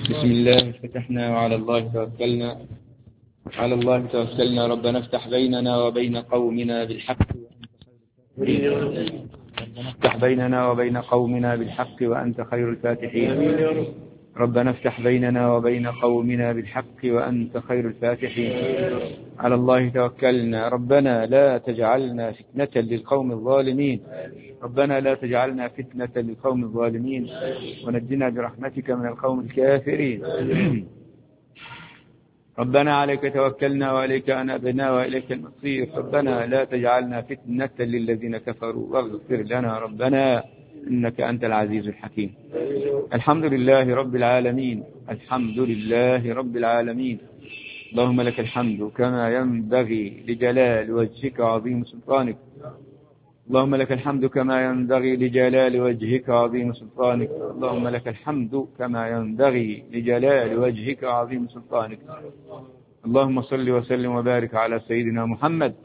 بسم الله فتحنا وعلى الله توكلنا. على الله توكلنا. ربنا افتح بيننا وبين قومنا بالحق ربنا افتح بيننا وبين قومنا بالحق وأنت خير الفاتحين. ربنا افتح بيننا وبين قومنا بالحق وأنت خير الفاتحين. على الله توكلنا. ربنا لا تجعلنا فتنة للقوم الظالمين. ربنا لا تجعلنا فتنة للقوم الظالمين ونجنا برحمتك من القوم الكافرين. ربنا عليك توكلنا وعليك أنبنا وإليك المصير. ربنا لا تجعلنا فتنة للذين كفروا واغفر لنا ربنا إنك أنت العزيز الحكيم. الحمد لله رب العالمين. الحمد لله رب العالمين. اللهم لك الحمد كما ينبغي لجلال وجهك وعظيم سلطانك. اللهم لك الحمد كما ينبغي لجلال وجهك وعظيم سلطانك. اللهم لك الحمد كما ينبغي لجلال وجهك وعظيم سلطانك. اللهم صل وسلم وبارك على سيدنا محمد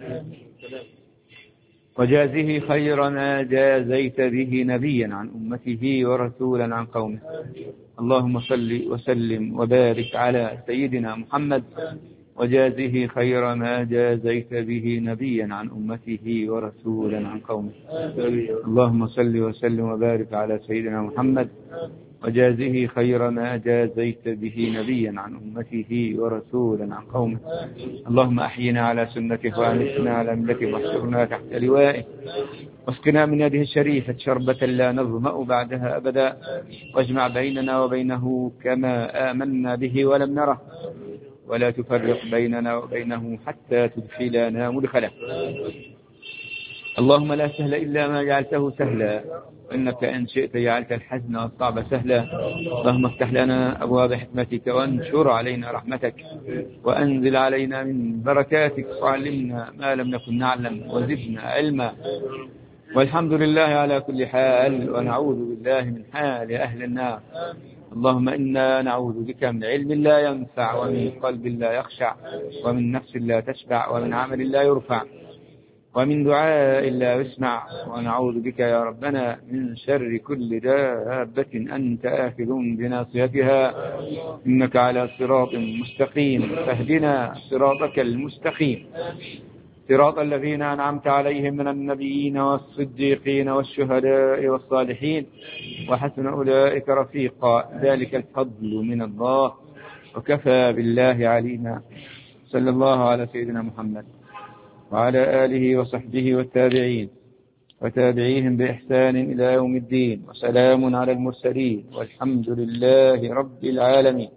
وجازه خير ما جازيت به نبيا عن أمته ورسولا عن قومه. اللهم صل وسلم وبارك على سيدنا محمد وجازه خير ما جازيت به نبيا عن أمته ورسولا عن قومه. اللهم صل وسلم وبارك على سيدنا محمد وجازه خير ما جازيت به نبيا عن أمته ورسولا عن قومه. اللهم أحينا على سنته وأمتنا على ملته واحشرنا تحت لوائه واسقنا من يده الشريفة شربة لا نظمأ بعدها أبدا واجمع بيننا وبينه كما آمنا به ولم نره ولا تفرق بيننا وبينه حتى تدخلنا مدخله. اللهم لا سهل إلا ما جعلته سهلا وإنك إن شئت جعلت الحزن والصعب سهلا. اللهم افتح لنا أبواب حكمتك وانشر علينا رحمتك وأنزل علينا من بركاتك وعلمنا ما لم نكن نعلم وزدنا علما. والحمد لله على كل حال ونعوذ بالله من حال أهل النار. اللهم إنا نعوذ بك من علم لا ينفع ومن قلب لا يخشع ومن نفس لا تشبع ومن عمل لا يرفع ومن دعاء لا يسمع. ونعوذ بك يا ربنا من شر كل دابة أنت آخذ بناصيتها إنك على صراط مستقيم. فاهدنا صراطك المستقيم صراط الذين أنعمت عليهم من النبيين والصديقين والشهداء والصالحين وحسن أولئك رفيقا. ذلك الفضل من الله وكفى بالله علينا. صلى الله على سيدنا محمد وعلى آله وصحبه والتابعين وتابعيهم بإحسان إلى يوم الدين وسلام على المرسلين والحمد لله رب العالمين.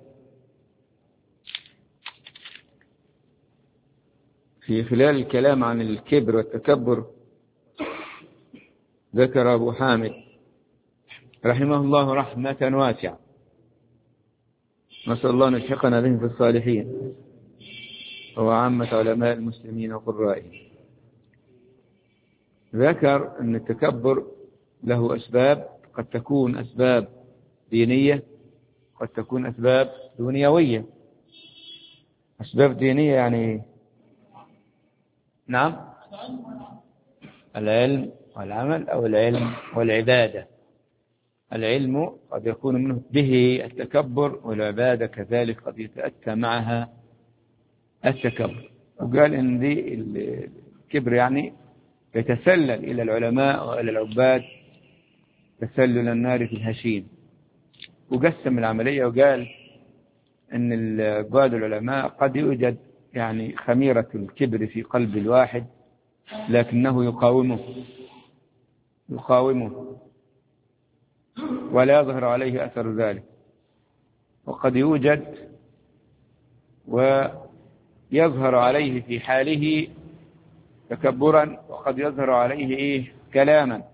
في خلال الكلام عن الكبر والتكبر ذكر أبو حامد رحمه الله رحمة واسعة نسأل الله أن يلحقنا بهم في الصالحين هو عامة علماء المسلمين وقرائهم. ذكر أن التكبر له أسباب قد تكون أسباب دينية قد تكون أسباب دنيوية. أسباب دينية يعني نعم العلم والعمل أو العلم والعبادة. العلم قد يكون منه به التكبر والعبادة كذلك قد يتأتى معها التكبر. وقال إن دي الكبر يعني يتسلل إلى العلماء وإلى العباد تسلل النار في الهشيم. وقسم العملية وقال إن العباد العلماء قد يوجد يعني خميرة الكبر في قلب الواحد لكنه يقاومه ولا يظهر عليه أثر ذلك. وقد يوجد ويظهر عليه في حاله تكبرا وقد يظهر عليه كلاما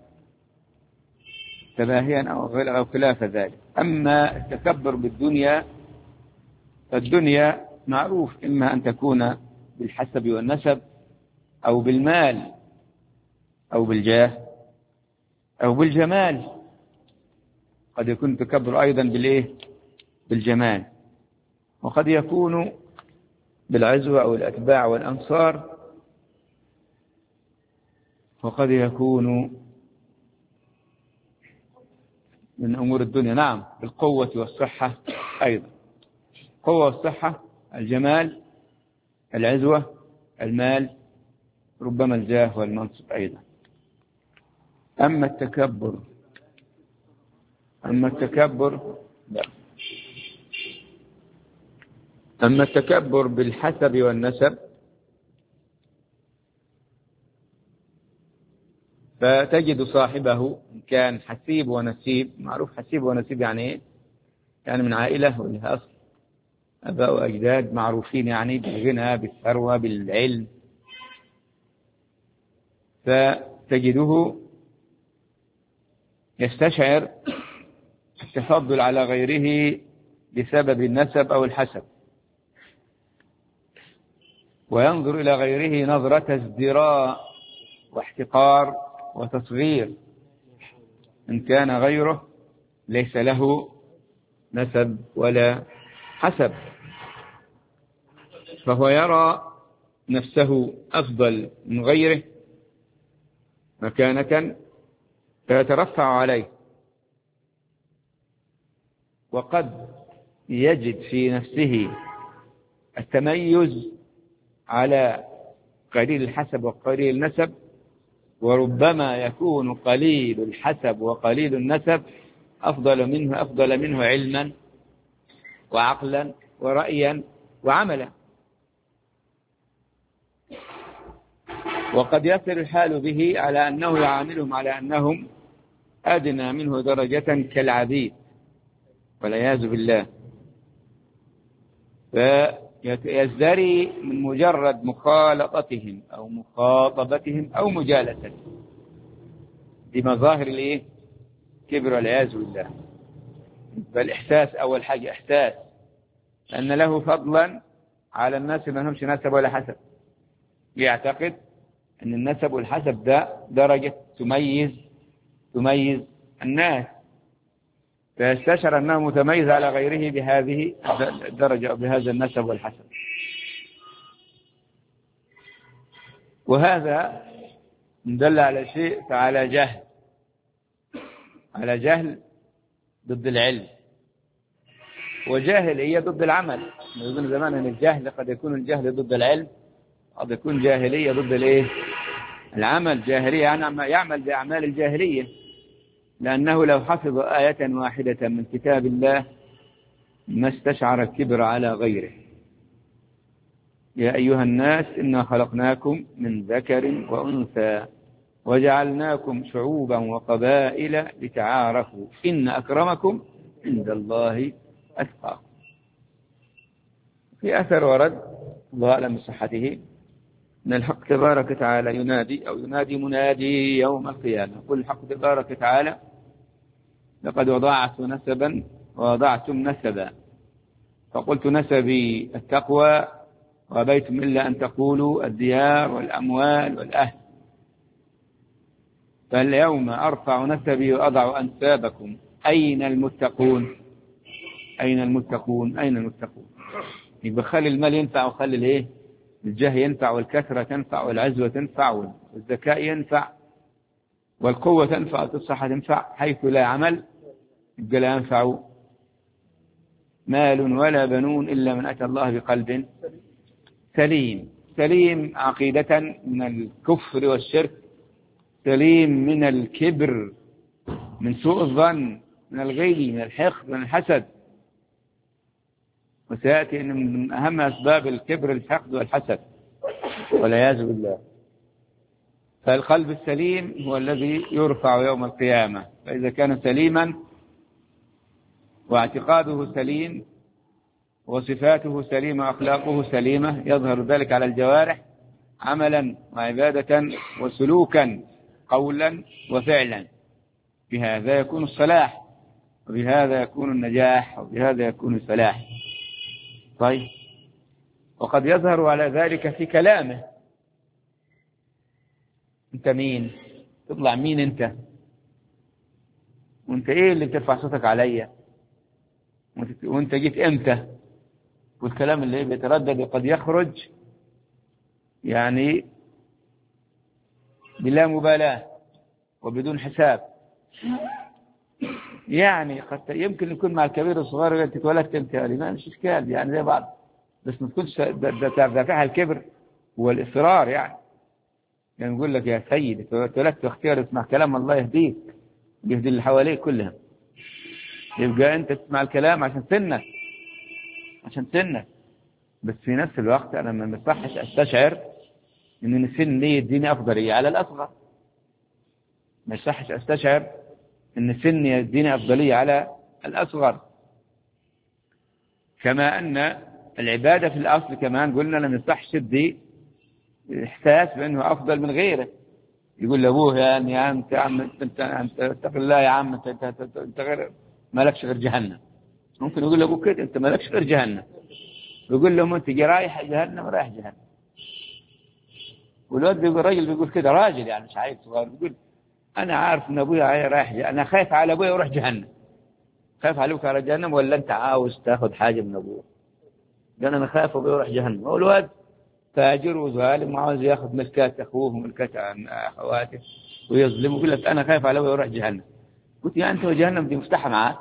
تباهيا أو خلاف ذلك. أما التكبر بالدنيا فالدنيا معروف إما أن تكون بالحسب والنسب أو بالمال أو بالجاه أو بالجمال. قد يكون التكبر أيضا بالجمال وقد يكون بالعزوة أو الأتباع والأنصار وقد يكون من أمور الدنيا نعم بالقوة والصحة أيضا. القوة والصحة، الجمال، العزوة، المال، ربما الجاه والمنصب أيضا. أما التكبر لا. أما التكبر بالحسب والنسب فتجد صاحبه إن كان حسيب ونسيب، معروف حسيب ونسيب يعني إيه؟ يعني من عائلة ولها أصل، أباء وأجداد معروفين يعني بالغنى بالثروة بالعلم، فتجده يستشعر التفضل على غيره بسبب النسب أو الحسب، وينظر إلى غيره نظرة ازدراء واحتقار وتصغير إن كان غيره ليس له نسب ولا حسب، فهو يرى نفسه أفضل من غيره مكانة فيترفع عليه، وقد يجد في نفسه التميز على قليل الحسب وقليل النسب، وربما يكون قليل الحسب وقليل النسب أفضل منه علما وعقلا ورأيا وعملا. وقد يصل الحال به على أنه يعاملهم على أنهم أدنى منه درجة كالعبيد والعياذ بالله، فيزدري من مجرد مخالطتهم أو مخاطبتهم أو مجالستهم بمظاهر الإيه؟ كبر والعياذ بالله. فالإحساس أول حاجة إحساس أن له فضلا على الناس ما همش نسب ولا حسب، يعتقد أن النسب والحسب ده درجة تميز الناس، فيستشعر أنه متميز على غيره بهذه الدرجة أو بهذا النسب والحسب. وهذا دل على شيء، فعلى جهل ضد العلم، وجاهل هي ضد العمل. يقولون زمان أن الجهل قد يكون الجهل ضد العلم، قد يكون جاهلية ضد العمل. جاهلية يعني يعمل بأعمال الجاهلية، لأنه لو حفظ آية واحدة من كتاب الله ما استشعر الكبر على غيره. يا أيها الناس إنا خلقناكم من ذكر وأنثى وجعلناكم شعوبا وقبائل لتعارفوا إن أكرمكم عند الله أتقاكم. في أثر ورد الله أعلم بصحته أن الحق تبارك وتعالى ينادي منادي يوم القيامة، يقول الحق تبارك وتعالى لقد وضعت نسبا ووضعتم نسبا فقلت نسبي التقوى وأبيتم إلا أن تقولوا الديار والأموال والأهل، فاليوم أرفع نسبي وأضع أنسابكم أين المتقون. يبقى خلي المال ينفع وخلي الجاه ينفع والكثرة تنفع والعزوة تنفع والذكاء ينفع والقوة تنفع والصحة تنفع، حيث لا عمل يبقى لا ينفع مال ولا بنون إلا من أتى الله بقلب سليم عقيدة من الكفر والشرك، سليم من الكبر، من سوء الظن، من الغي، من الحقد، من الحسد. وسيأتي أن من أهم أسباب الكبر الحقد والحسد والعياذ بالله. فالقلب السليم هو الذي يرفع يوم القيامة، فإذا كان سليما واعتقاده سليم وصفاته سليمة وأخلاقه سليمة يظهر ذلك على الجوارح عملا وعبادة وسلوكا قولا وفعلا. بهذا يكون الصلاح، وبهذا يكون النجاح، وبهذا يكون الفلاح. طيب، وقد يظهر على ذلك في كلامه. انت مين؟ تطلع مين انت؟ وانت ايه اللي بترفع صوتك عليا؟ وانت جيت امتى؟ والكلام اللي بيتردد قد يخرج يعني بلا مبالاة وبدون حساب، يعني يمكن يكون مع الكبير والصغير، أنت اتولدت أنت يعني ما مش إشكال يعني زي بعض، بس ما تكونش دافعها الكبر والإصرار يعني يقول لك يا سيدي اتولدت واختيار اسمع كلام الله يهديك، يهدي اللي حواليك كلهم. يبقى أنت تسمع الكلام عشان سنك، بس في نفس الوقت أنا ما يصحش أستشعر إن السن لي يديني أفضلية على الأصغر. ما يصحش أستشعر إن السن يديني أفضلية على الأصغر. كما أن العبادة في الأصل كمان قلنا لم يصحش يدي إحساس بأنه أفضل من غيره. يقول لأبوه يعني يا عم أنت اتق الله يا عم، أنت غير ما لكش غير جهنم. ممكن يقول لأبوه كده أنت ما لكش غير جهنم، ويقول له أنت رايح جهنم رايح جهنم. والواد بيقول راجل بيقول كده، راجل يعني مش عيل صغير، بيقول أنا عارف إن أبويا رايح جهنم، أنا خايف على أبويا وراح جهنم. خايف عليك على جهنم ولا أنت عاوز تاخذ حاجة من أبوه؟ قال أنا خايف أبويا وراح جهنم. هو الواد تاجر وظالم وعاوز ياخذ ملكات أخوه وملكات أخواته ويظلم، ويقول لك أنا خايف على أبويا وراح جهنم. قلت يا أنت وجهنم دي مفتاحة معاك؟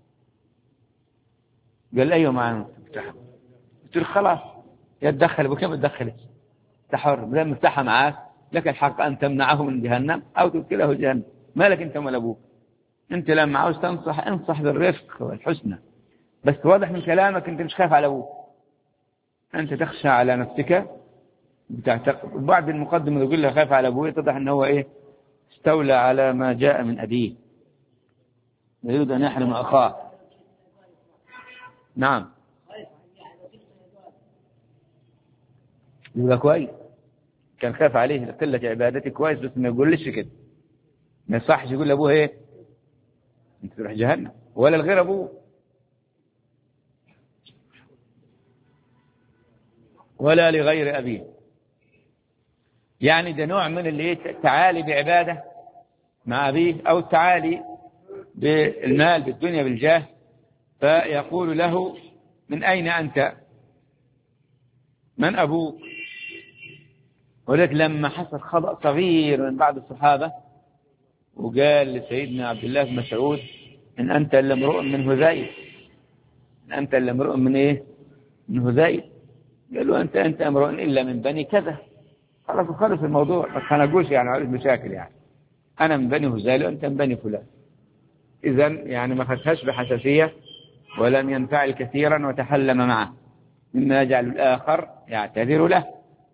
قال لي أيوة معنا مفتاحة. قلت له خلاص يتدخل أبوك ما تدخلش، أنت حر، ما دام مفتاحة معاك لك الحق أن تمنعه من جهنم أو تدخله جهنم، مالك أنت ولا أبوك. أنت لما عاوز تنصح انصح بالرفق والحسنى، بس واضح من كلامك أنت مش خايف على أبوك، أنت تخشى على نفسك بتعتقد. بعد المقدمة يقول له خايف على أبوه، يتضح أنه هو إيه استولى على ما جاء من أبيه، يريد أن يحرم أخاه. نعم يبقى كويس، كان خاف عليه قلة عبادتي كويس، بس ما يقولش كده. ما يصحش يقول لأبوه إيه أنت تروح جهنم ولا الغير أبوه ولا لغير أبيه. يعني ده نوع من التعالي بعبادة مع أبيه، أو التعالي بالمال بالدنيا بالجاه. فيقول له من أين أنت؟ من أبوك؟ ولذلك لما حصل خطأ صغير من بعض الصحابة وقال لسيدنا عبد الله بن مسعود إن أنت إلا امرؤ من هذيل، إن أنت إلا امرؤ من إيه؟ من هذيل. قال له أنت امرؤ إلا من بني كذا. خلص الموضوع، بس أنا أقولش يعني عارف مشاكل، يعني أنا من بني هذيل وأنت من بني فلان. إذن يعني ما خدهاش بحساسية ولم ينفعل كثيرا وتحلم معه، مما يجعل الآخر يعتذر له.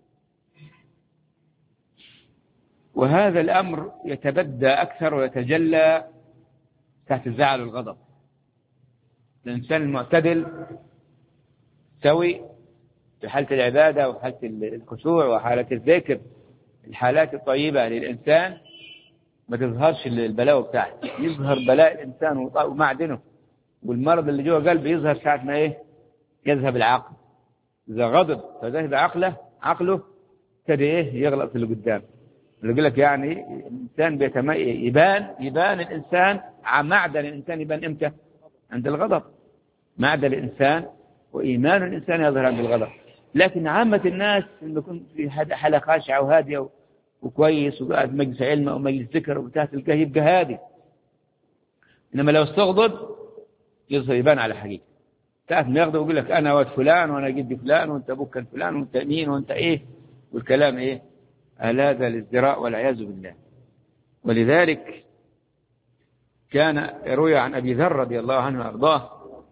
وهذا الأمر يتبدى أكثر ويتجلى تحت الزعل والغضب. الإنسان المعتدل سوي في حالة العبادة وحالة الخشوع وحالة الذكر، الحالات الطيبة للإنسان ما تظهرش البلاوة بتاعته، يظهر بلاء الإنسان ومعدنه والمرض اللي جوه قلبه يظهر ساعة ما إيه يذهب العقل. إذا غضب فذهب عقله ابتدى إيه يغلط في اللي قدام. اللي يقول لك يعني الإنسان يبان الإنسان معدن الإنسان يبان إمتى؟ عند الغضب. معدن الإنسان وإيمان الإنسان يظهر عند الغضب. لكن عامة الناس اللي يكون في حالة خاشعة وهادية وكويس وقاعد مجلس علم أو مجلس ذكر وبتاع تلقاه يبقى هادي. إنما لو استغضب يظهر يبان على حقيقة. تعرف ما يغضب ويقول لك أنا واد فلان وأنا جدي فلان وأنت أبوك كان فلان وأنت مين وأنت إيه، والكلام إيه هذا الازدراء والعياذ بالله. ولذلك كان يروي عن أبي ذر رضي الله عنه وأرضاه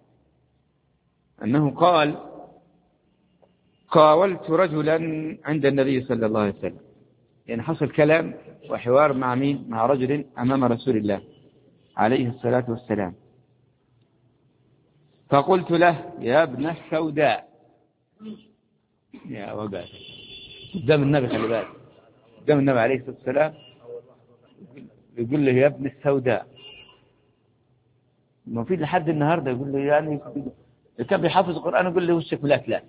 أنه قال قاولت رجلا عند النبي صلى الله عليه وسلم. يعني حصل كلام وحوار مع مين؟ مع رجل أمام رسول الله عليه الصلاة والسلام. فقلت له يا ابن السوداء، يا وقعت قدام النبي، خلي بالك قدام النبي عليه الصلاة والسلام يقول له يا ابن السوداء. ما في لحد النهاردة يقول له يعني كان بيحافظ القرآن يقول له وشك ملاك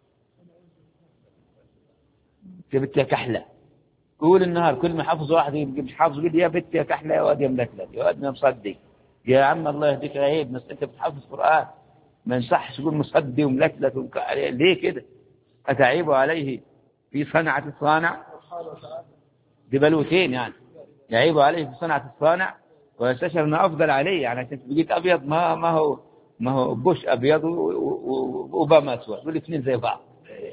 جبت يا كحلة. طول النهار كل ما حافظ واحد مش حافظ يقول يا بنت يا كحلة يا واد يا ملكلك يا واد مصدي يا عم الله يهديك عيب، بس انت بتحافظ قرآن ما ينصحش تقول مصدي وملكلك ليه كده؟ أتعيب عليه في صنعة الصانع؟ دي بلوتين يعني، يعيب عليه في صنعة الصانع ويستشعر أنه أفضل عليه، يعني عشان بقيت أبيض ما هو بوش أبيض وأوباما أسود، والاثنين زي بعض،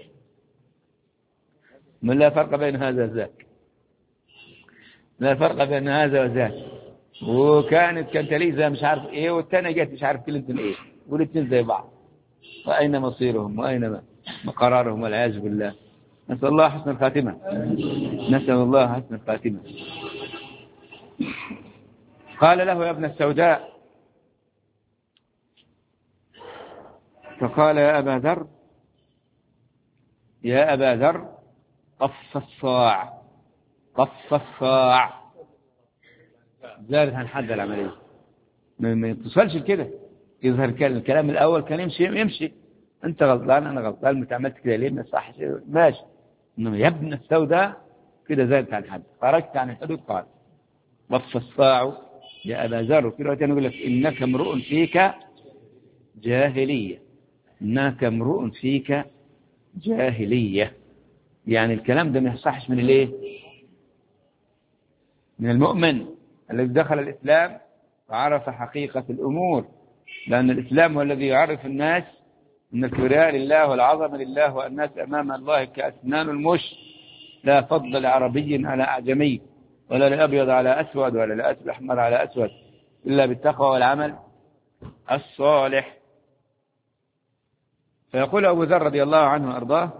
من لا فرق بين هذا وذاك، لا فرق بين هذا وذاك. وكانت ليزا مش عارف إيه، والثانية جت مش عارف كلينتون إيه، والاثنين زي بعض. وأين مصيرهم وأين قرارهم والعياذ بالله. نسأل الله حسن الخاتمة، نسأل الله حسن الخاتمة. قال له يا ابن السوداء، فقال يا أبا ذر قف الصاع، قف الصاع، زادت عن حد العملية، ما يتصلش كده، يظهر الكلام الأول كان يمشي أنت غلطان أنا غلطان، متى عملت كده ليه، ما صح ماشي، إنما يا ابن السوداء كده زادت عن حد، خرجت عن الحدود. قال قف الصاع يا أبا ذر. وفي رواية يقول لك إنك امرؤ فيك جاهلية، إنك امرؤ فيك جاهلية، يعني الكلام ده ما يصحش من الايه، من المؤمن الذي دخل الإسلام وعرف حقيقة الأمور، لأن الإسلام هو الذي يعرف الناس أن الكبرياء لله والعظمة لله، والناس أمام الله كأسنان المش، لا فضل لعربي على أعجمي، ولا لأبيض على أسود، ولا لأسود أحمر على أسود، إلا بالتقوى والعمل الصالح. فيقول أبو ذر رضي الله عنه وأرضاه،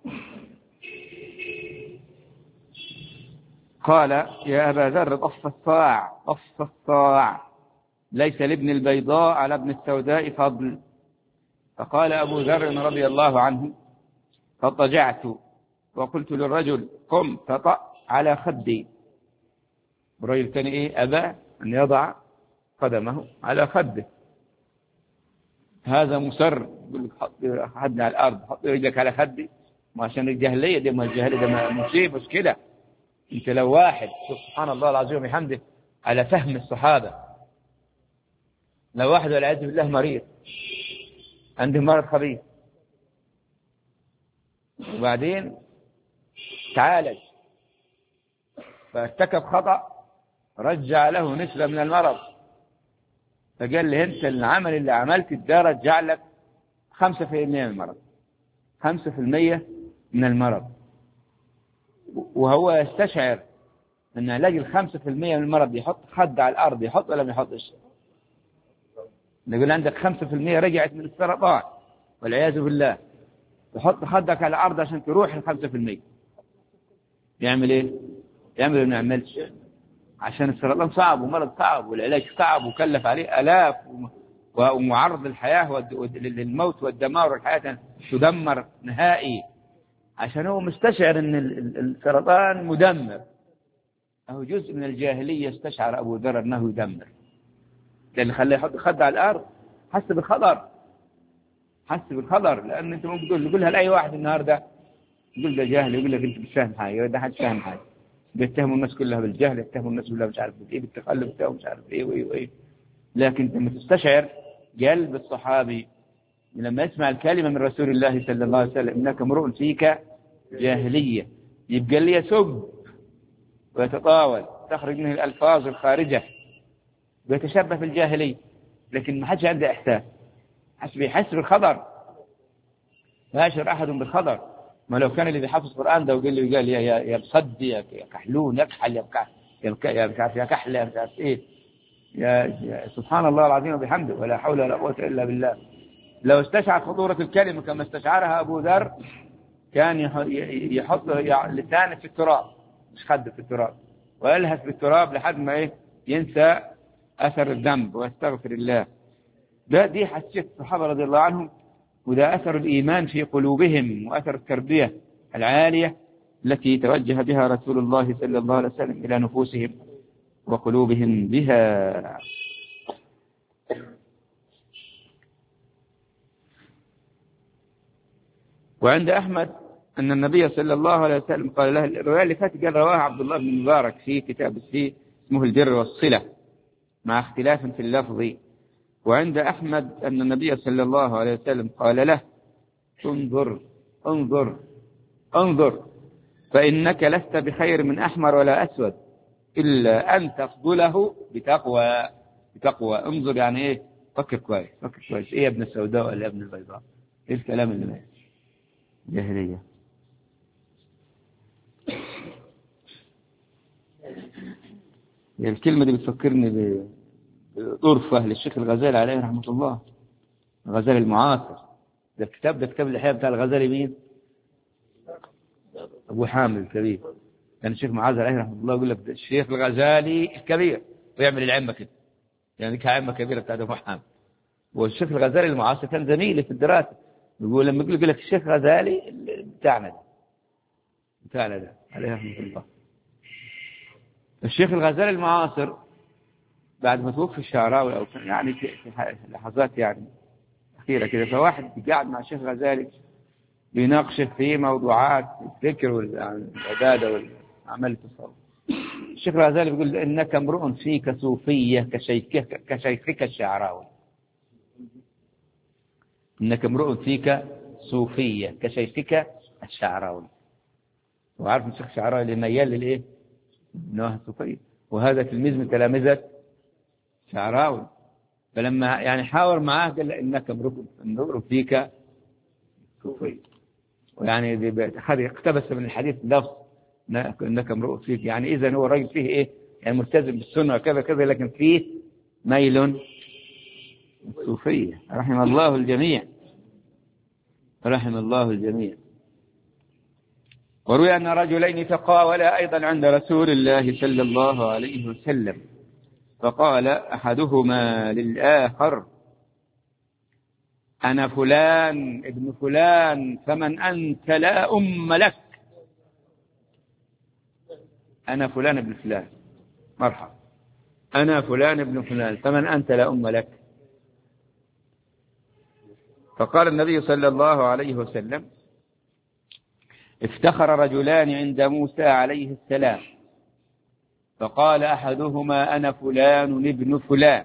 قال يا أبا ذر قف الصاع، قف الصاع، ليس لابن البيضاء على ابن السوداء فضل. فقال أبو ذر رضي الله عنه فاضطجعت وقلت للرجل قم فطأ على خدي. الرجل كان إيه، أبى أن يضع قدمه على خده، هذا مصر حط خدنا على الأرض، حط رجلك على خدي، ما عشان الجاهلية دي، ما الجاهلية ده مصيبة كده. انت لو واحد، شوف سبحان الله العظيم وبحمده على فهم الصحابة، لو واحد والعياذ بالله مريض عنده مرض خبيث وبعدين تعالج فارتكب خطأ، رجع له نسبة من المرض، فقال لي انت العمل اللي عملت ده رجع لك 5% من المرض، 5% من المرض، وهو يستشعر ان علاج 5% من المرض يحط خد على الارض، يحط ولا ما يحطش؟ نقول عندك 5% رجعت من السرطان والعياذ بالله، تحط خدك على الارض عشان تروح ال 5%، يعمل ايه؟ يعمل ما يعملش، عشان السرطان صعب ومرض صعب والعلاج صعب وكلف عليه آلاف، ومعرض الحياة للموت والدمار، والحياة تدمر نهائي، عشان هو مستشعر ان السرطان مدمر. أو جزء من الجاهلية استشعر أبو ذر أنه يدمر، لأن خليه يحط خد على الأرض، حس بالخطر، حس بالخطر. لأن أنت ممكن تقولها لأي واحد النهاردة، يقول ده جاهل، يقول لك أنت مش فاهم حاجة، ده حد فاهم حاجة، بيتهموا الناس كلها بالجهل، يتهموا الناس كلها مش عارف إيه، بالتخلف بتاعه مش عارف إيه وإيه وإيه. لكن أنت لما تستشعر قلب الصحابي لما يسمع الكلمة من رسول الله صلى الله عليه وسلم إنك امرؤ فيك جاهلية، يبقى لي يسب ويتطاول، تخرج منه الألفاظ الخارجة ويتشبه بالجاهلية، لكن ما حدش عنده إحساس، يحس بالخطر، لا يشعر أحد بالخطر. ما لو كان اللي بيحفظ القرآن ده وقال له قال يا بصدي يا كحلون يا كحل يا كحل يا مش عارف إيه، يا سبحان الله العظيم وبحمده ولا حول ولا قوة إلا بالله. لو استشعر خطورة الكلمة كما استشعرها أبو ذر كان يحط لسانه في التراب، مش خده في التراب، ويلهث بالتراب لحد ما إيه ينسى أثر الذنب ويستغفر الله. دي حسيت الصحابة رضي الله عنهم، وده أثر الإيمان في قلوبهم وأثر التربية العالية التي توجه بها رسول الله صلى الله عليه وسلم إلى نفوسهم وقلوبهم بها. وعند أحمد أن النبي صلى الله عليه وسلم قال له، الرواية اللي فاتت قال رواها عبد الله بن مبارك في كتاب السي اسمه البر والصلة مع اختلاف في اللفظ. وعند أحمد أن النبي صلى الله عليه وسلم قال له انظر انظر انظر فإنك لست بخير من أحمر ولا أسود، إلا أن تفضله بتقوى. انظر يعني إيه، فكر كويس إيه يا ابن السوداء ولا ابن البيضاء؟ إيه الكلام اللي جاهلية. الكلمة دي بتفكرني بطرفة للشيخ الغزالي عليه رحمة الله، الغزالي المعاصر. ده كتاب الإحياء بتاع الغزالي مين؟ أبو حامد الكبير. كان الشيخ معاذ عليه رحمة الله يقول لك الشيخ الغزالي الكبير، ويعمل العمة كده، يعني دي عمة كبيرة بتاعت أبو حامد. والشيخ الغزالي المعاصر كان زميلي في الدراسة، لما يقول لك الشيخ غزالي بتاعنا ده عليه رحمة الله. الشيخ الغزالي المعاصر بعد ما توفي الشعراوي، أو يعني في لحظات يعني أخيرة كده، فواحد قاعد مع الشيخ غزالي بيناقشه في موضوعات الذكر والعبادة والأعمال التصوف. الشيخ الغزالي بيقول إنك امرؤ فيك صوفية كشيخك الشعراوي. إنك امرؤ فيك صوفية كشيخك الشعراوي. وعارف الشيخ الشعراوي اللي ميال للإيه؟ نواهي الصوفية، وهذا تلميذ من تلامذة شعراوي. فلما يعني حاور معاه قال له إنك امرؤ فيك صوفية، ويعني اقتبس من الحديث لفظ إنك امرؤ فيك، يعني إذا هو راجل فيه إيه؟ يعني ملتزم بالسنة وكذا كذا، لكن فيه ميل الصوفية. رحم الله الجميع. وروي أن رجلين تقاولا أيضا عند رسول الله صلى الله عليه وسلم، فقال أحدهما للآخر أنا فلان ابن فلان فمن أنت لا أم لك. أنا فلان ابن فلان، مرحبا، أنا فلان ابن فلان فمن أنت لا أم لك. فقال النبي صلى الله عليه وسلم افتخر رجلان عند موسى عليه السلام، فقال أحدهما أنا فلان ابن فلان،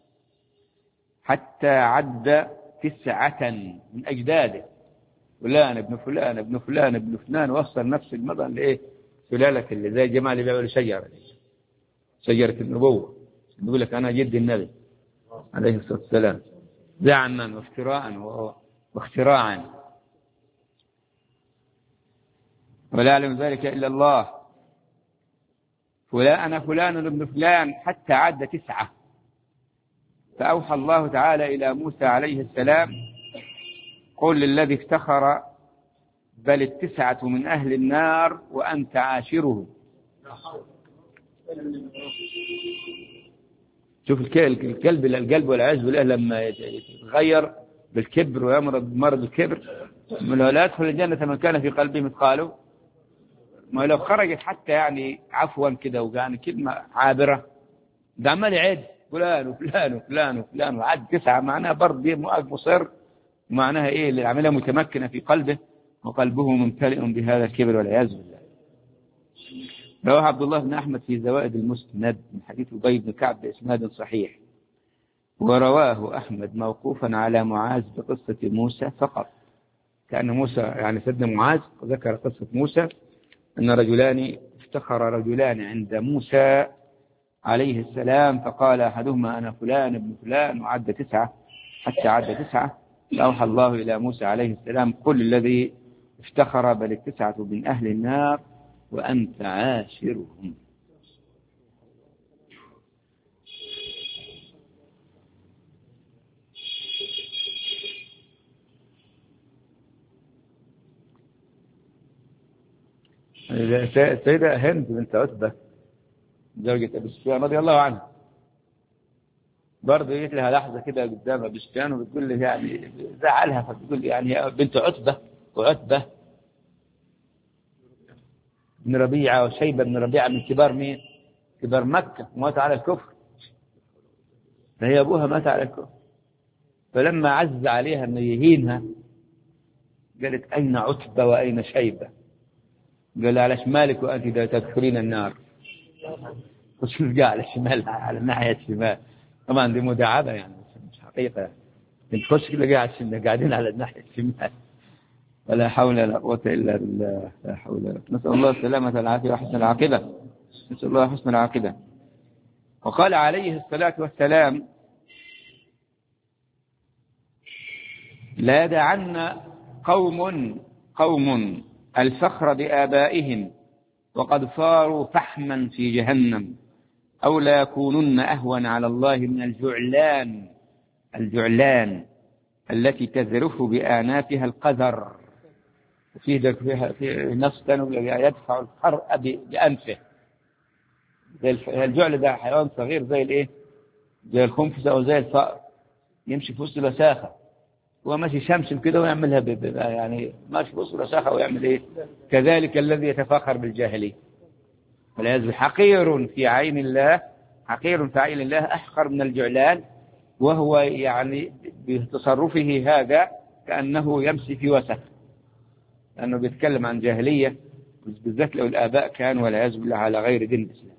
حتى عد 9 من أجداده، فلان ابن فلان ابن فلان ابن فلان، وصل نفس المدى لإيه؟ سلالة اللي زي الجماعة اللي بيعملوا شجرة النبوة، يقول لك أنا جد النبي عليه الصلاة والسلام، زعما واختراعا، ولا يعلم ذلك إلا الله. أنا فلان ابن فلان حتى عد 9. فأوحى الله تعالى إلى موسى عليه السلام قل للذي افتخر بل 9 من أهل النار وأنت عاشره. شوف القلب والعياذ بالله لما يتغير بالكبر ويمرض مرض الكبر، لا يدخل الجنة من كان في قلبه مثقال، ما لو خرجت حتى يعني عفوا كده وكان كلمة عابرة، ده عمال يعد فلان وفلان وفلان وفلان وعد 9، معناها برضه مصر، معناها ايه؟ اللي عملها متمكنة في قلبه وقلبه ممتلئ بهذا الكبر والعياذ بالله. رواه عبد الله بن أحمد في زوائد المسند من حديث أبي بن كعب بإسناد صحيح، ورواه أحمد موقوفا على معاذ بقصة موسى فقط، كأن موسى يعني سيدنا معاذ ذكر قصة موسى أن افتخر رجلان عند موسى عليه السلام، فقال أحدهما أنا فلان ابن فلان وعد 9 حتى عد 9، فأوحى الله إلى موسى عليه السلام قل الذي افتخر بل 9 من أهل النار وأنت عاشرهم. السيدة هند بنت عتبة زوجة أبي سفيان رضي الله عنها برضه جت لها لحظة كده قدام أبي سفيان وبتقول له يعني زعلها، فبتقول يعني بنت عتبة وعتبة بن ربيعة وشيبة بن ربيعة من كبار مين؟ كبار مكة، ومات على الكفر، فهي أبوها مات على الكفر. فلما عز عليها أن يهينها قالت أين عتبة وأين شيبة؟ قال على شمالك وأنت تدخلين النار. وش قال على الشمال على الناحية الشمال؟ طبعا دي مداعبة يعني مش حقيقة، نخش قاعدين على الناحية الشمال. ولا حول ولا قوة إلا بالله، لا حول ولا قوة. نسأل الله السلامة والعافية وحسن العاقبة. نسأل الله حسن العاقبة. وقال عليه الصلاة والسلام: لا يدعن قوم الفخر بآبائهم وقد صاروا فحما في جهنم، أو لا يكونن أهون على الله من الجعلان التي تذرف بآنافها القذر. في نص يدفع الحرء بأنفه. الجعل ده حيوان صغير زي الايه، زي الخنفس او زي الفأر، يمشي في وسط الوساخه، هو ماشي شمشم كده ويعملها يعني ماشي في وسط الوساخه ويعمل ايه. كذلك الذي يتفاخر بالجاهليه والعياذ، حقير في عين الله، حقير في عين الله أحقر من الجعلان، وهو يعني بتصرفه هذا كأنه يمشي في وسخ، لأنه بيتكلم عن جاهلية، بالذات لو الآباء كانوا والعياذ بالله على غير دين الإسلام.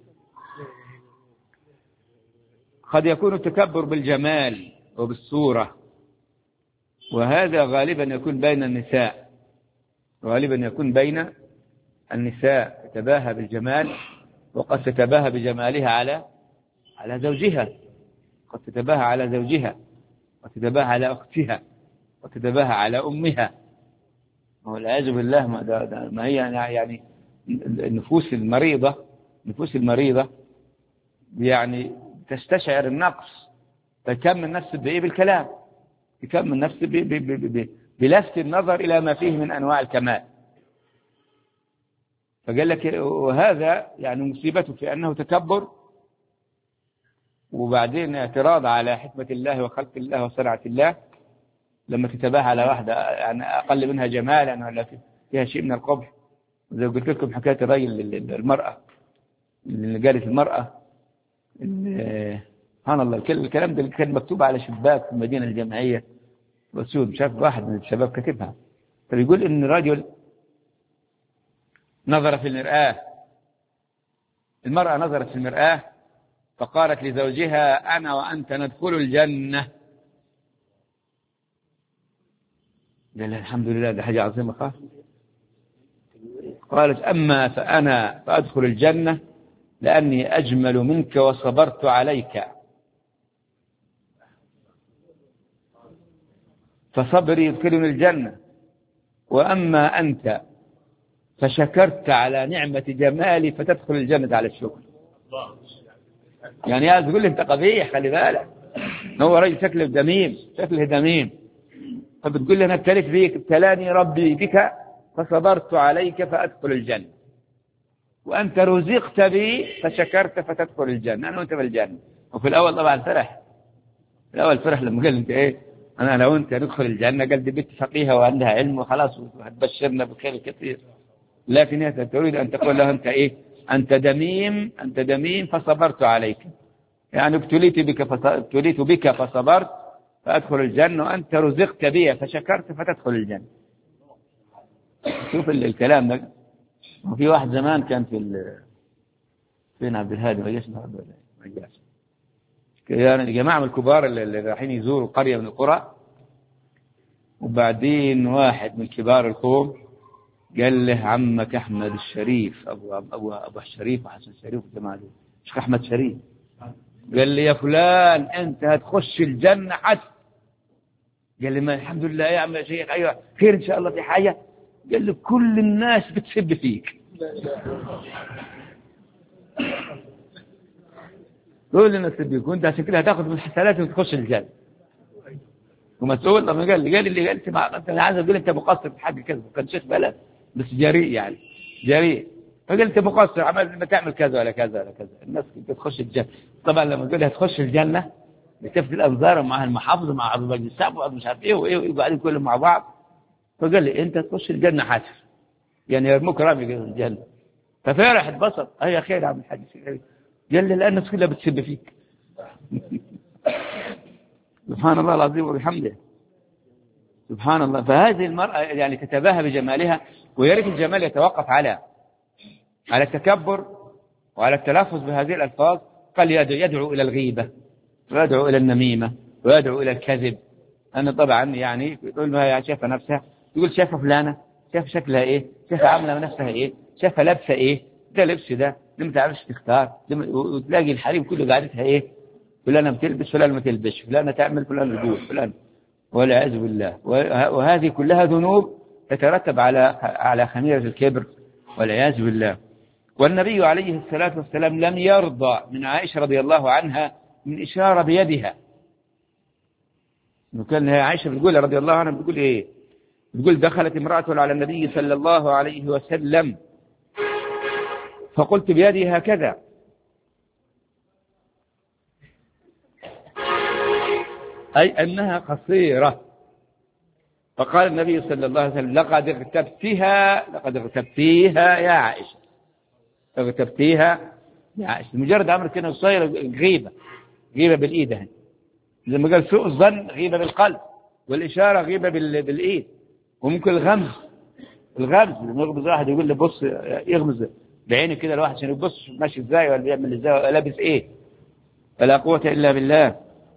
قد يكون التكبر بالجمال وبالصورة، وهذا غالبا يكون بين النساء، غالبا يكون بين النساء، تتباهى بالجمال، وقد تتباهى بجمالها على زوجها، قد تتباهى على زوجها، وتتباهى على أختها، وتتباهى على أمها، والعياذ بالله. ما هي يعني النفوس المريضة يعني تستشعر النقص، فكم النفس بإيه؟ بالكلام، كم النفس بلفت النظر إلى ما فيه من أنواع الكمال. فقال لك وهذا يعني مصيبته في أنه تكبر، وبعدين اعتراض على حكمة الله وخلق الله وصنعة الله. لما تتباهى على واحدة يعني أقل منها جمالا ولا فيها شيء من القبح، زي قلت لكم حكاية الرجل المرأة اللي قالت المرأة سبحان الله، الكلام ده كان مكتوب على شباك في المدينة الجامعية وسود، شاف واحد من الشباب كاتبها، فبيقول إن رجل نظر في المرآة، المرأة نظرت في المرآة فقالت لزوجها: أنا وأنت ندخل الجنة. قال الحمد لله، ده حاجة عظيمة خالص. قالت: أما فأنا فأدخل الجنة لأني أجمل منك وصبرت عليك، فصبري يدخلني الجنة، وأما أنت فشكرت على نعمة جمالي فتدخل الجنة على الشكر. يعني عايز تقول لي أنت قبيح، خلي بالك، هو راجل شكله دميم، فبتقول لي أنا ابتليت بيك، ابتلاني ربي بك فصبرت عليك فأدخل الجنة، وأنت رزقت بي فشكرت فتدخل الجنة، أنا وأنت في الجنة. وفي الأول طبعا فرح، في الأول فرح لما قال أنت إيه، أنا لو أنت ندخل الجنة، قال دي بنت فقيهة وعندها علم وخلاص وهتبشرنا بخير كثير، لكن هي تريد أن تقول له أنت إيه، أنت دميم فصبرت عليك، يعني ابتليت بك فصبرت فأدخل الجنة، وأنت رزقت بي فشكرت فتدخل الجنة. شوف الكلام ده. وفي واحد زمان كان فين عبد الهادي وياش يعني الجماعة من الكبار اللي رايحين يزوروا قرية من القرى، وبعدين واحد من كبار القوم قال له: عمك أحمد الشريف، أبو الشريف وحسن الشريف والجماعة دول، شيخ أحمد شريف، قال لي: يا فلان أنت هتخش الجنة حتى. قال لي: ما الحمد لله يا عم يا شيخ. أيوة خير إن شاء الله، في حاجة؟ قال لي: كل الناس بتسب فيك، كل الناس بتسب فيك، وأنت عشان كده هتاخد من حسناتك وتخش الجنة. ومسؤول طبعا قال لي أنت عايز أقول أنت مقصر في حاجة كذا، كان شيخ بلد بس جريء، يعني جريء، فقال أنت مقصر، عمل ما تعمل كذا ولا كذا ولا كذا، الناس بتخش الجنة. طبعا لما تقول هتخش الجنة بتفت الأنظار مع المحافظ مع عضو مجلس الشعب وعضو مش عارف إيه وإيه وقاعدين كلهم مع بعض، فقال لي أنت تخش الجنة حاتف، يعني يرموك رامي في الجنة. ففرح اتبسط، يا خير يا عم الحاج. قال لي: لأن الناس كلها بتسب فيك. سبحان الله العظيم وبحمده، سبحان الله. فهذه المرأة يعني تتباهى بجمالها، ويا ريت الجمال يتوقف على التكبر وعلى التلفظ بهذه الألفاظ. قال يدعو إلى الغيبة، ويدعو إلى النميمة، ويدعو إلى الكذب. أنا طبعا يعني يقول لها شايفة نفسها، يقول شايفة فلانة، شايفة شكلها إيه، شايفة عاملة نفسها إيه، شايفة لابسة إيه، ده لبس ده ما تعرفش تختار، وتلاقي الحريم كله قاعدتها إيه؟ فلانة بتلبس، فلانة ما تلبس، فلانة تعمل، فلانة تقول، فلانة، والعياذ بالله. وهذه كلها ذنوب تترتب على خميرة الكبر والعياذ بالله. والنبي عليه الصلاة والسلام لم يرضى من عائشة رضي الله عنها من إشارة بيدها. وكان عائشة بتقول رضي الله عنها، بتقول إيه؟ بتقول دخلت امرأة على النبي صلى الله عليه وسلم فقلت بيدي هكذا، أي أنها قصيرة. فقال النبي صلى الله عليه وسلم لقد اغتبتيها يا عائشة، اغتبتيها يا عائشة. مجرد أمر كنا قصيرة غيبة بالإيد هنا، زي ما قال سوء الظن غيبة بالقلب، والإشارة غيبة بالإيد. وممكن الغمز لما يغمز واحد يقول له بص، يغمز بعينه كده الواحد عشان يبص ماشي ازاي ولا بيعمل ازاي ولا لابس ايه. فلا قوة إلا بالله.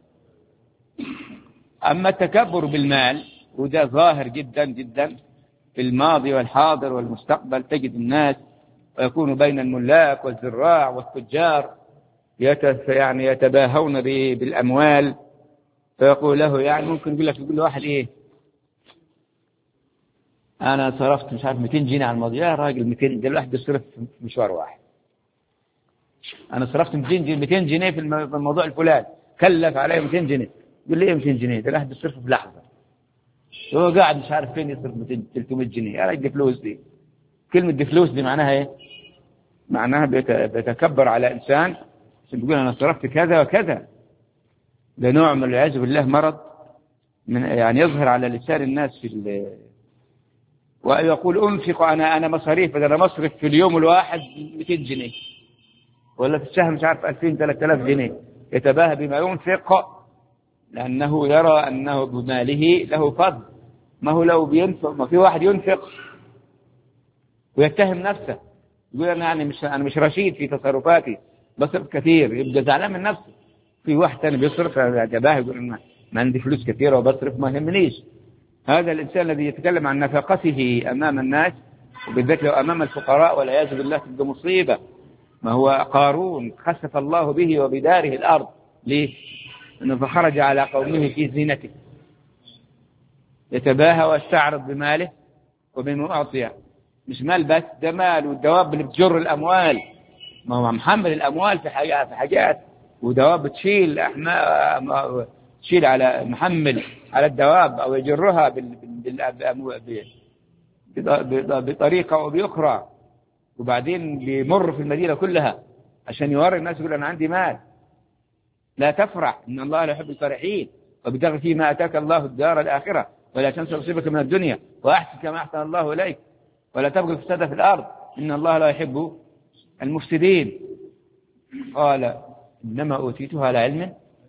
أما التكبر بالمال وده ظاهر جدا جدا في الماضي والحاضر والمستقبل. تجد الناس ويكون بين الملاك والزراع والتجار يعني يتباهون بالأموال، فيقول له يعني ممكن يقول له واحد ايه، انا صرفت مش عارف 200 جنيه على الماضي. يا راجل 200 ده الواحد يصرف في مشوار واحد. انا صرفت 200 جنيه في الموضوع الفلاني، كلف علي 200 جنيه. يقول لي ايه 200 جنيه ده الواحد يصرف في لحظه، هو قاعد مش عارف فين يصرف 200 300 جنيه. يا راجل دي فلوس دي. كلمه دي فلوس دي معناها ايه؟ معناها بيتكبر على انسان، بيقول انا صرفت كذا وكذا. ده نوع من العياذ بالله مرض من يعني يظهر على لسان الناس ويقول انفق انا مصاريف، انا مصرف في اليوم الواحد 200 جنيه ولا في الشهر مش عارف 2000 3000 جنيه. يتباهى بما ينفق لانه يرى انه بماله له فضل. ما هو لو بينفق، ما في واحد ينفق ويتهم نفسه يقول انا مش رشيد في تصرفاتي، بصرف كثير، يبقى زعلان من نفسه. في واحد ثاني بيصرف يتباهى يقول ما عندي فلوس كثيره وبصرف ما يهمنيش. هذا الإنسان الذي يتكلم عن نفقته أمام الناس وبالذات لو أمام الفقراء والعياذ بالله تبقى مصيبة. ما هو قارون خسف الله به وبداره الأرض. ليه؟ إنه فخرج على قومه في زينته يتباهى واستعرض بماله وبما أعطيه. مش مال بس، ده مال والدواب اللي بتجر الأموال. ما هو محمل الأموال في حاجات ودواب بتشيل تشيل على محمل على الدواب أو يجرها بطريقة أو بأخرى، وبعدين بيمر في المدينة كلها عشان يوري الناس يقول أنا عندي مال. لا تفرح، إن الله لا يحب الفرحين، وابتغ فيما آتاك الله الدار الآخرة ولا تنس نصيبك من الدنيا وأحسن كما أحسن الله إليك ولا تبغي الفساد في الأرض إن الله لا يحب المفسدين. قال إنما أوتيتها على علم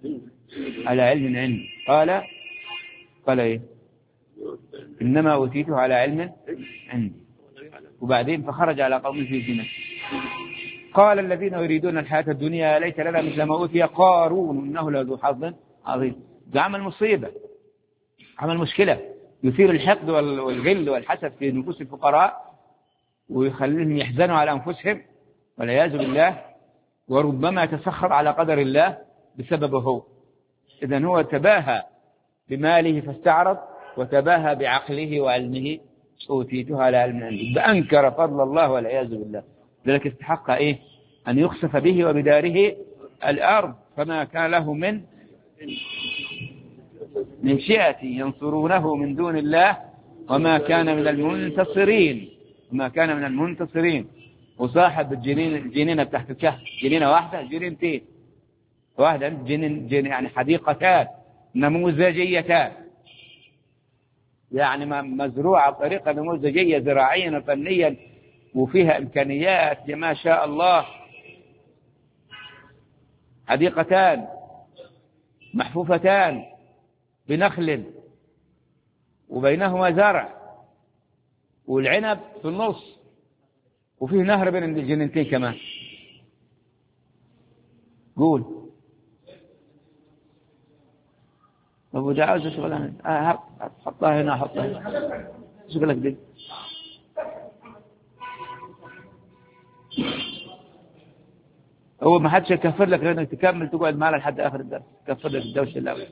عندي. قال إيه؟ إنما أوتيتها على علم عندي. وبعدين فخرج على قومه في زينة. قال الذين يريدون الحياة الدنيا ليس لنا مثل ما أوتي قارون إنه لذو حظ عظيم. ده عمل مصيبة، عمل مشكلة، يثير الحقد والغل والحسد في نفوس الفقراء ويخليهم يحزنوا على أنفسهم والعياذ بالله، وربما يتسخط على قدر الله بسببه هو. إذن هو تباهى بماله فاستعرض وتباهى بعقله وعلمه أوتيتها على علم عندي، بأنكر فضل الله والعياذ بالله. ذلك استحق إيه؟ أن يخسف به وبداره الأرض، فما كان له من شئة ينصرونه من دون الله وما كان من المنتصرين. وصاحب الجنينة تحت الكهف، جنينة واحدة، جنينتين، واحدة جنين يعني حديقتان نموذجيتان، يعني مزروعة بطريقة نموذجية زراعيا وفنيا وفيها إمكانيات ما شاء الله. حديقتان محفوفتان بنخل وبينهما زرع والعنب في النص وفيه نهر بين الجنينتين كمان. قول أبو داود شغلانة حطها هنا حطها هنا. شغلك دي هو ما حدش يكفر لك غير انك تكمل تقعد معنا لحد اخر الدرس، كفر لك الدوشه الاول.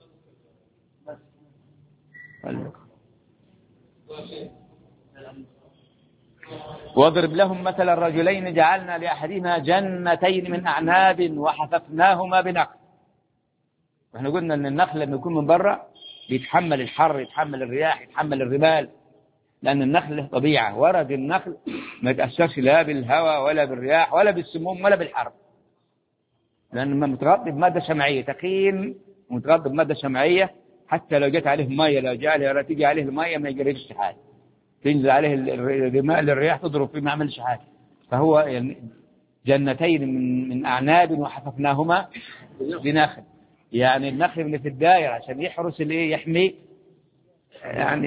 واضرب لهم مثل الرجلين جعلنا لأحدهما جنتين من أعناب وحففناهما بنخل. احنا قلنا ان النخل لما يكون من بره بيتحمل الحر، يتحمل الرياح، يتحمل الرمال، لأن النخل له طبيعة. ورد النخل ما يتأثرش لا بالهواء ولا بالرياح ولا بالسموم ولا بالحر، لأنه متغطي بمادة شمعية تخين، متغطي بمادة شمعية، حتى لو جت عليه مية، لو جاء عليه تيجي عليه المية ما يجربش حاجة، تنزل عليه الرمال الرياح تضرب فيه ما عملش حاجة. فهو يعني جنتين من أعناب وحففناهما بنخل، يعني النخل اللي في الدائرة عشان يحرس الايه، يحمي يعني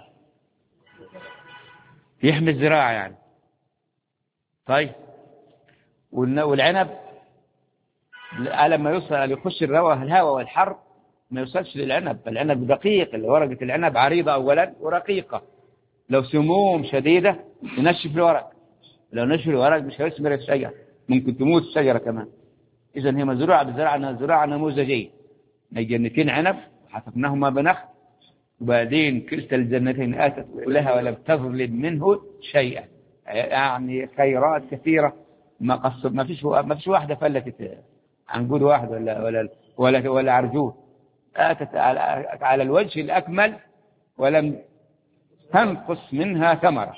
يحمي الزراعة يعني. طيب والعنب لما يوصل يخش الهواء والحر ما يوصلش للعنب، العنب دقيق، ورقة العنب عريضة أولا ورقيقة، لو سموم شديدة ينشف الورق، لو نشف الورق مش هيثمر الشجرة، ممكن تموت الشجرة كمان. إذا هي مزروعة بزراعة زراعة نموذجية، جنتين عنب وحففناهما بنخل، وبعدين كلتا الجنتين آتت أكلها ولم تظلم منه شيئا، يعني خيرات كثيرة ما فيش واحدة فلتت عنقود واحد ولا عرجون، آتت على الوجه الأكمل ولم تنقص منها ثمرة.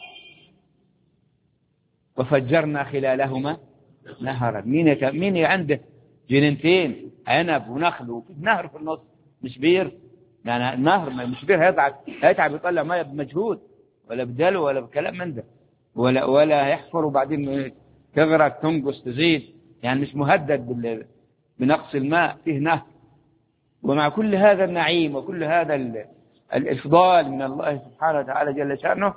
وفجرنا خلالهما نهرا. مين عنده جنينتين عنب ونخل وفي نهر في النص، مش بير يعني، النهر مش بير هيتعب يطلع ميه بمجهود ولا بدلو ولا بكلام من ده، ولا يحفر وبعدين تغرق تنقص تزيد، يعني مش مهدد بنقص الماء، فيه نهر. ومع كل هذا النعيم وكل هذا الإفضال من الله سبحانه وتعالى جل شأنه،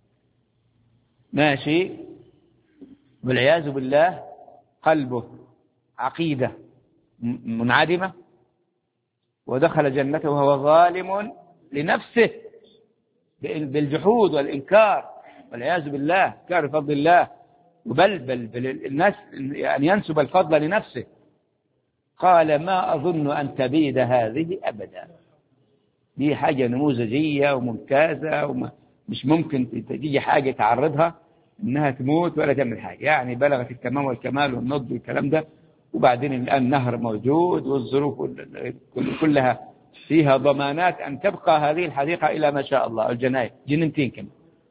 ماشي والعياذ بالله قلبه عقيدة منعدمة، ودخل جنته وهو ظالم لنفسه بالجحود والإنكار والعياذ بالله، إنكار فضل الله، بل الناس يعني ينسب الفضل لنفسه. قال ما أظن أن تبيد هذه أبدا، دي حاجة نموذجية وممتازة، ومش ممكن تيجي حاجة تعرضها إنها تموت ولا تعمل حاجة، يعني بلغت التمام والكمال والنضج والكلام ده. وبعدين الآن النهر موجود والظروف كلها فيها ضمانات أن تبقى هذه الحديقة إلى ما شاء الله، الجناية جننتين كمان.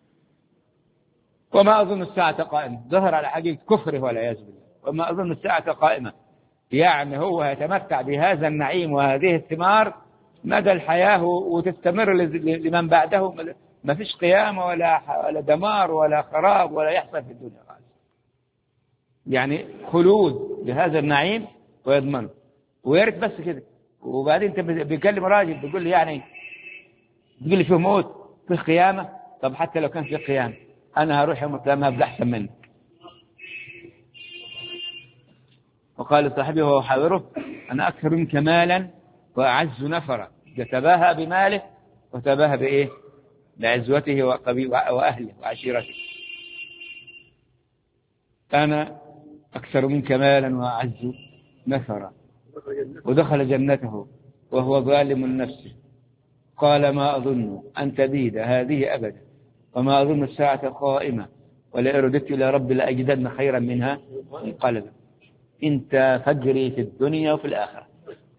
وما أظن الساعة قائمة، ظهر على حقيقة كفره والعياذ بالله. وما أظن الساعة قائمة، يعني هو يتمتع بهذا النعيم وهذه الثمار مدى الحياة وتستمر لمن بعده، ما فيش قيامة ولا دمار ولا خراب ولا يحصل في الدنيا، يعني خلود بهذا النعيم ويضمنه. ويارك بس كده. وبعدين انت بيكلم راجل بيقول لي يعني بيقول لي فيه موت فيه قيامة، طب حتى لو كان فيه قيامة أنا هروح يوم القيامة هبقى أحسن منك. وقال لصاحبه وهو حاوره أنا أكثر منك مالا وأعز نفرا، يتباهى بماله وتباهى بإيه؟ بعزوته وأهله وعشيرته. أنا أكثر منك مالا وأعز نفرا. ودخل جنته وهو ظالم لنفسه قال ما أظن أن تبيد هذه أبدا وما أظن الساعة قائمة ولئن رددت إلى ربي لأجدن خيرا منها منقلبا. أنت فجري في الدنيا وفي الآخرة،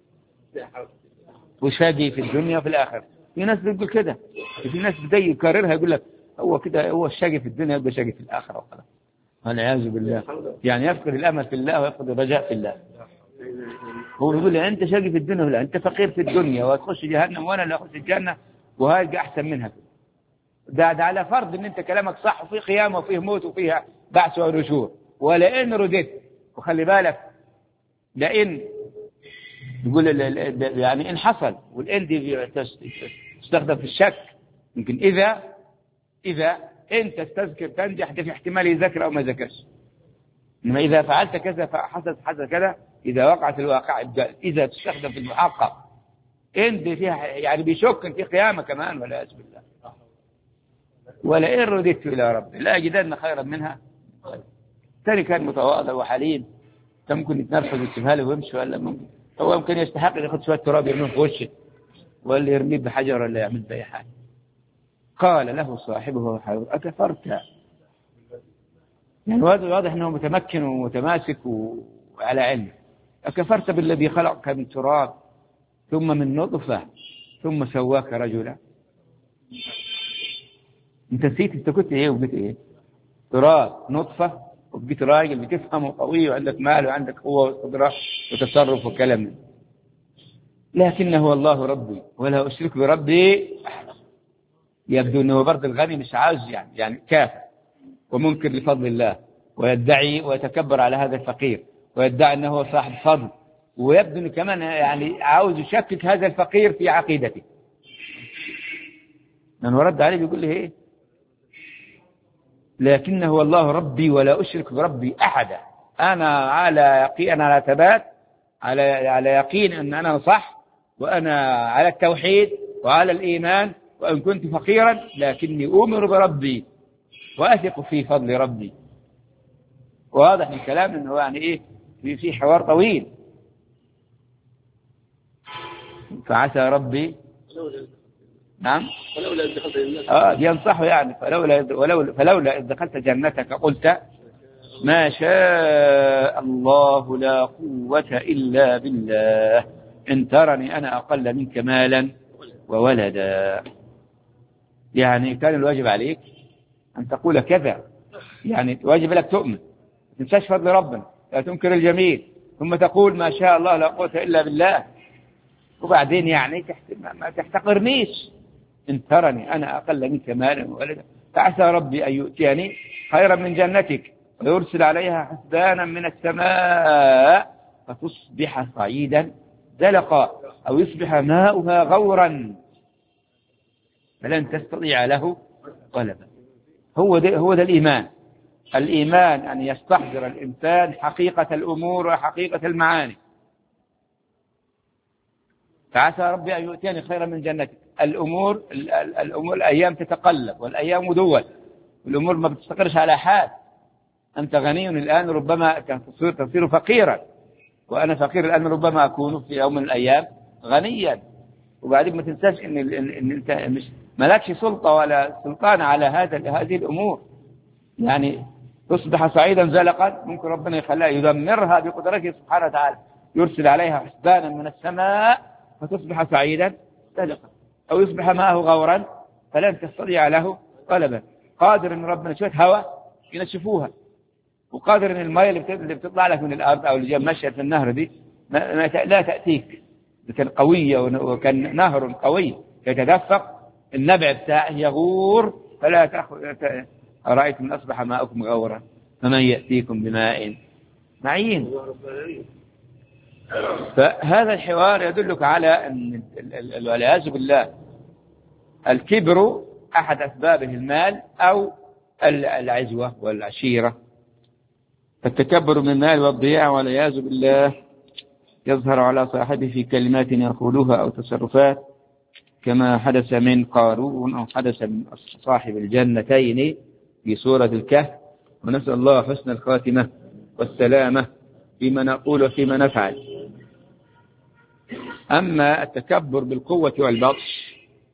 وشاقي في الدنيا وفي الآخرة. في ناس بيقول كده، في ناس بدأ يكررها يقول لك هو كده، هو الشاقي في الدنيا يبقى شاقي في الآخرة وخلاص، والعياذ بالله. يعني يفقد الأمل في الله ويفقد الرجاء في الله. هو يقول لي أنت شاقي في الدنيا ولا أنت فقير في الدنيا وتخش جهنم وأنا اللي أخش الجنة وهاي أحسن منها. ده على فرض أن أنت كلامك صح وفيه قيامة وفيه موت وفيها بعث ورجوع. ولئن رددت، وخلي بالك لئن يقول يعني إن حصل، والإن دي تستخدم في الشك، يمكن إذا أنت تستذكر تنجح ده في احتمال يذكر أو ما ذكرش. إنما إذا فعلت كذا فحدث كذا، إذا وقعت الواقع إذا تستخدم في المحقق إن دي فيها يعني بيشك إن في قيامة كمان ولا أسب الله. ولئن رددت إلى ربي لا أجدن خيرا منها. ثاني كان متواضع وحليم كان ممكن يتنرفز ويسيبها له ويمشي، ولا ممكن هو ممكن يستحق ياخذ شوية تراب يرميه في وشه، ولا يرميه بحجر، ولا يعمل بأي حاجة. قال له صاحبه وهو حاضر: أكفرت؟ يعني واضح أنه متمكن ومتماسك وعلى علم. أكفرت بالذي خلقك من تراب ثم من نطفة ثم سواك رجلا؟ انت نسيت انت كنت ايه وبقيت ايه؟ تراب، نطفة، وبقيت راجل بتفهم وقوي وعندك مال وعندك قوة وقدرة وتصرف وكلام. لكنه الله ربي ولا أشرك بربي أحد. يبدو أنه برضه الغني مش عاوز يعني كافر ومنكر لفضل الله، ويدعي ويتكبر على هذا الفقير، ويدعي أنه هو صاحب فضل، ويبدو أنه كمان يعني عاوز يشكك هذا الفقير في عقيدته. من ورد عليه بيقول له ايه؟ لكنه الله ربي ولا أشرك بربي أحدا. أنا على يقين، أنا على ثبات، على يقين أن أنا صح، وأنا على التوحيد وعلى الإيمان، وإن كنت فقيرا لكني أؤمن بربي وأثق في فضل ربي. واضح من كلام أنه يعني إيه، في حوار طويل. فعسى ربي، نعم، فلولا إذ دخلت جنتك ينصحه يعني، فلولا إذ دخلت جنتك قلت ما شاء الله لا قوة إلا بالله إن ترني أنا أقل منك مالا وولدا. يعني كان الواجب عليك أن تقول كذا، يعني واجب لك تؤمن، ما تنساش فضل ربنا، لا تنكر الجميل، ثم تقول ما شاء الله لا قوة إلا بالله، وبعدين يعني ما تحتقرنيش. إن ترني أنا أقل منك مالا وولدا فعسى ربي أن يؤتيني خيرا من جنتك ويرسل عليها حسبانا من السماء فتصبح صعيدا زلقا أو يصبح ماؤها غورا فلن تستطيع له طلبا. هو ده الإيمان أن يستحضر الإنسان حقيقة الأمور وحقيقة المعاني. فعسى ربي أن يؤتيني خيرا من جنتك. الأمور الأيام تتقلب، والأيام دول، والأمور ما بتستقرش على حال. أنت غني الآن، ربما تصير فقيرا، وأنا فقير الآن، ربما أكون في يوم من الأيام غنيا. وبعدين ما تنساش إن أنت مش مالكش سلطة ولا سلطان على هذه الأمور. يعني تصبح صعيدا زلقا، ممكن ربنا يخليها يدمرها بقدرته سبحانه وتعالى، يرسل عليها حسبانا من السماء فتصبح صعيدا زلقا، أو يصبح ماءه غورا فلن تستطيع له طلبا. قادر أن ربنا شوية هواء ينشفوها، وقادر أن الماء اللي بتطلع لك من الأرض أو اللي مشيت في النهر دي لا تأتيك، كان قوية وكان نهر قوي يتدفق، النبع بتاعه يغور فلا تأخذ. أرأيتم من أصبح ماؤكم غورا فمن يأتيكم بماء معين. فهذا الحوار يدلك على أن والعياذ بالله الكبر أحد أسبابه المال أو العزوة والعشيرة. فالتكبر من المال والضياع والعياذ بالله يظهر على صاحبه في كلمات يقولها أو تصرفات، كما حدث من قارون أو حدث من صاحب الجنتين في سورة الكهف. ونسأل الله حسن الخاتمة والسلامة فيما نقول وفيما نفعل. أما التكبر بالقوة والبطش،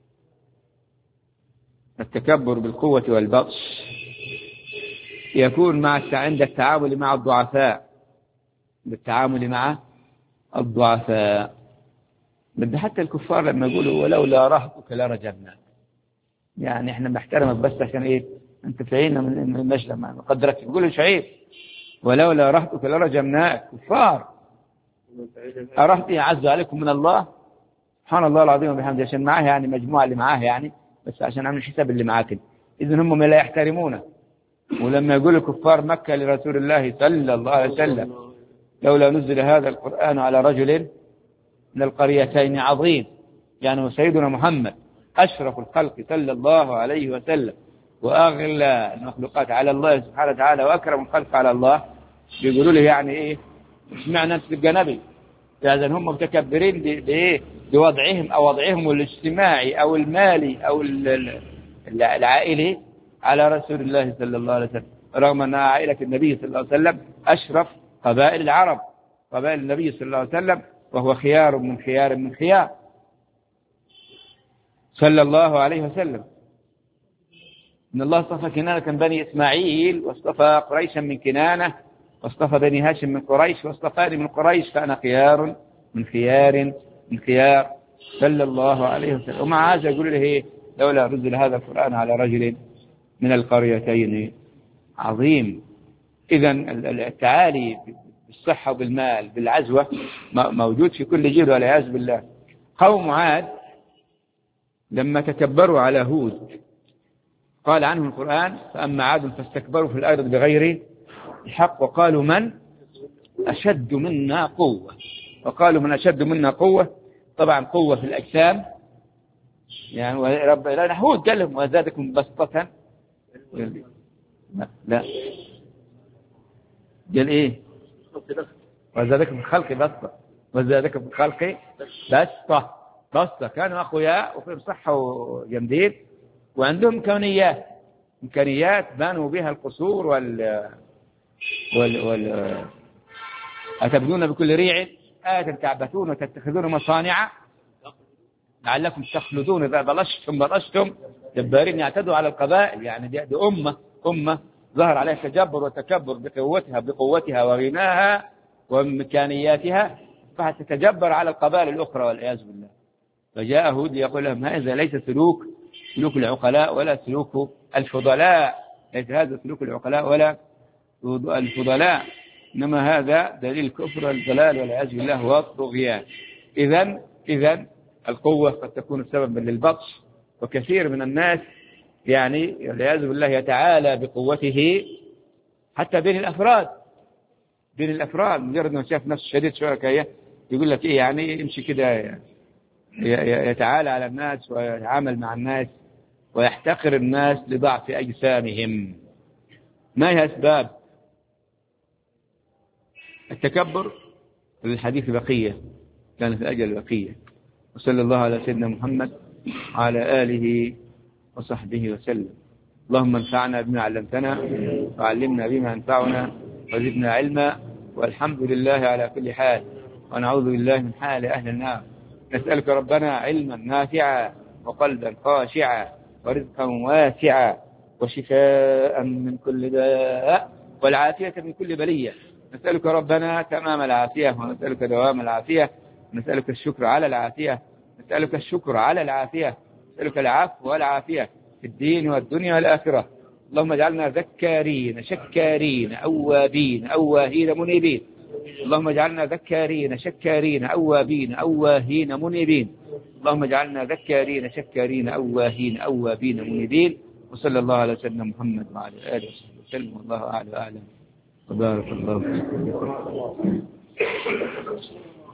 التكبر بالقوة والبطش يكون عند التعامل مع الضعفاء، بالتعامل مع الضعفاء. بدي حتى الكفار لما يقولوا ولولا رهطك لرجمناك، يعني احنا بنحترمك بس عشان ايه؟ انت فينا من المجلة ما قدرك. يقولوا شعيب ولولا رهطك لرجمناك. كفار أرهطي أعز عليكم من الله. سبحان الله العظيم وبحمده، عشان معاه يعني مجموعة اللي معاه يعني، بس عشان عمل حساب اللي معاك. إذن هم لا يحترمونه. ولما يقول كفار مكة لرسول الله صلى الله عليه وسلم لولا نزل هذا القرآن على رجل من القريتين عظيم، يعني سيدنا محمد أشرف الخلق صلى الله عليه وسلم وأغلى المخلوقات على الله سبحانه وتعالى وأكرم الخلق على الله، بيقولوا له يعني إيه مش معنى أنت تبقى نبي؟ يعني هم متكبرين بإيه؟ بوضعهم أو وضعهم الاجتماعي أو المالي أو العائلي على رسول الله صلى الله عليه وسلم، رغم أن عائلة النبي صلى الله عليه وسلم أشرف قبائل العرب، قبائل النبي صلى الله عليه وسلم، وهو خيار من خيار من خيار صلى الله عليه وسلم. إن الله اصطفى كنانة من بني إسماعيل، واصطفى قريشا من كنانة، واصطفى بني هاشم من قريش، واصطفاني من قريش، فأنا خيار من خيار من خيار صلى الله عليه وسلم. ومع هذا يقول له إيه؟ لولا نزل هذا القرآن على رجل من القريتين عظيم. إذن التعالي بالصحة وبالمال بالعزوة موجود في كل جيل والعياذ بالله. قوم عاد لما تكبروا على هود قال عنهم القرآن: فأما عاد فاستكبروا في الأرض بغير الحق وقالوا من أشد منا قوة. وقالوا من أشد منا قوة، طبعا قوة في الأجسام يعني. رب هود قال لهم: وزادكم بسطة. لا قال إيه؟ وزادكم في الخلق بسطة، وزادكم في الخلق بسطة. كانوا أخوياء وفيهم صحة وجمدين وعندهم إمكانيات بانوا بها القصور أتبنون بكل ريع آية تعبثون وتتخذون مصانع لعلكم تخلدون. إذا بلشتم جبارين يعتدوا على القبائل. يعني دي أمة ظهر عليها تجبر وتكبر بقوتها وغناها وإمكانياتها، فهتتجبر على القبائل الأخرى والعياذ بالله. فجاء هود يقول لهم: هذا ليس سلوك العقلاء ولا سلوك الفضلاء، ليس هذا سلوك العقلاء ولا الفضلاء، إنما هذا دليل الكفر والضلال والعياذ بالله والطغيان. إذن القوة قد تكون سببا للبطش، وكثير من الناس يعني والعياذ بالله يتعالى بقوته حتى بين الأفراد مجرد ما شاف نفسه شديد شوية يقول لك إيه يعني يمشي كده يتعالى على الناس ويتعامل مع الناس ويحتقر الناس لضعف أجسامهم. ما هي أسباب التكبر؟ الحديث بقية، كان في أجل بقية. وصلى الله على سيدنا محمد وعلى آله وصحبه وسلم. اللهم انفعنا بما علمتنا وعلمنا بما ينفعنا وزدنا علما، والحمد لله على كل حال، ونعوذ بالله من حال أهل النار. نسألك ربنا علما نافعا وقلبا خاشعا ورزقا واسعا وشفاء من كل داء والعافية من كل بلية. نسألك ربنا تمام العافية، ونسألك دوام العافية، ونسألك الشكر على العافية، نسألك العفو والعافية في الدين والدنيا والآخرة. اللهم اجعلنا ذكارين شكارين أوابين أواهين منيبين. اللهم اجعلنا ذكارين شكارين أوابين أواهين منيبين. اللهم اجعلنا ذكارين شكارين أواهين أوابين منيبين. وصلى الله على سيدنا محمد وعلى آله وصحبه وسلم، والله أعلم وبارك الله فيكم.